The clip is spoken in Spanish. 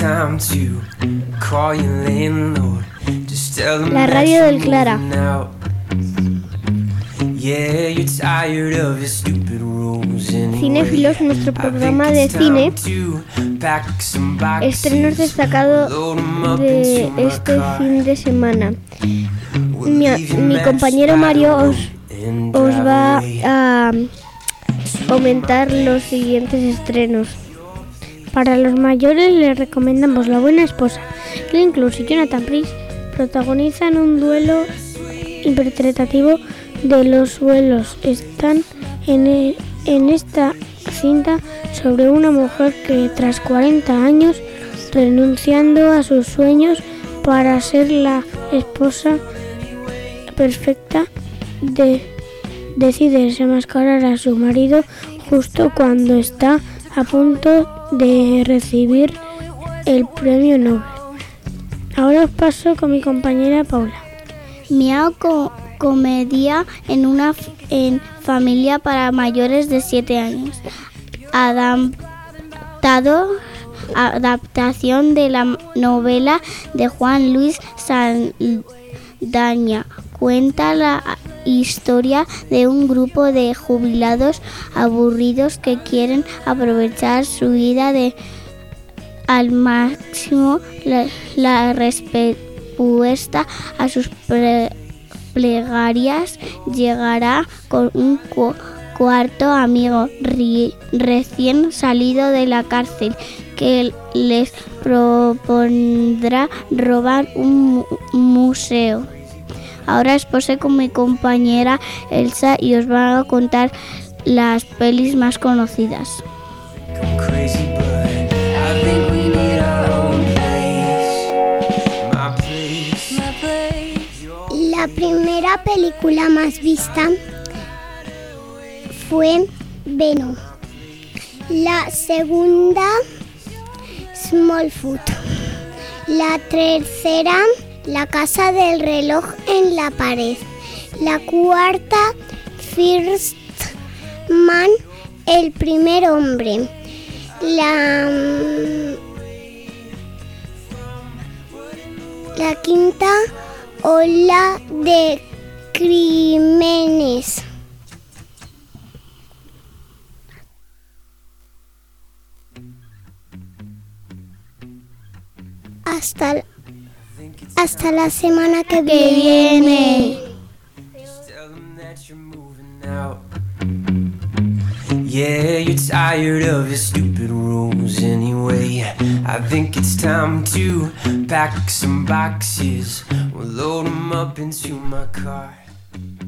La radio del Clara. Cinéfilos, nuestro programa de cine. Estrenos destacados de este fin de semana. Mi compañero Mario os va a comentar los siguientes estrenos. Para los mayores les recomendamos La buena esposa. Glenn Close y Jonathan Pryce protagonizan un duelo interpretativo de los suelos. Están en esta cinta sobre una mujer que tras 40 años, renunciando a sus sueños para ser la esposa perfecta, decide desenmascarar a su marido justo cuando está a punto de recibir el premio Nobel. Ahora os paso con mi compañera Paula. Miau comedia en familia para mayores de 7 años. Adaptación de la novela de Juan Luis Saldaña. Cuenta la historia de un grupo de jubilados aburridos que quieren aprovechar su vida al máximo. La respuesta a sus plegarias llegará con un cuarto amigo recién salido de la cárcel que les propondrá robar un museo. Ahora os posee con mi compañera Elsa y os va a contar las pelis más conocidas. La primera película más vista fue Venom. La segunda, Smallfoot. La tercera, La casa del reloj en la pared. La cuarta, First Man, el primer hombre. La quinta, Ola de crímenes. Hasta la semana que viene. Yeah, you're tired of your stupid rules anyway. I think it's time to pack some boxes. We'll load them up into my car.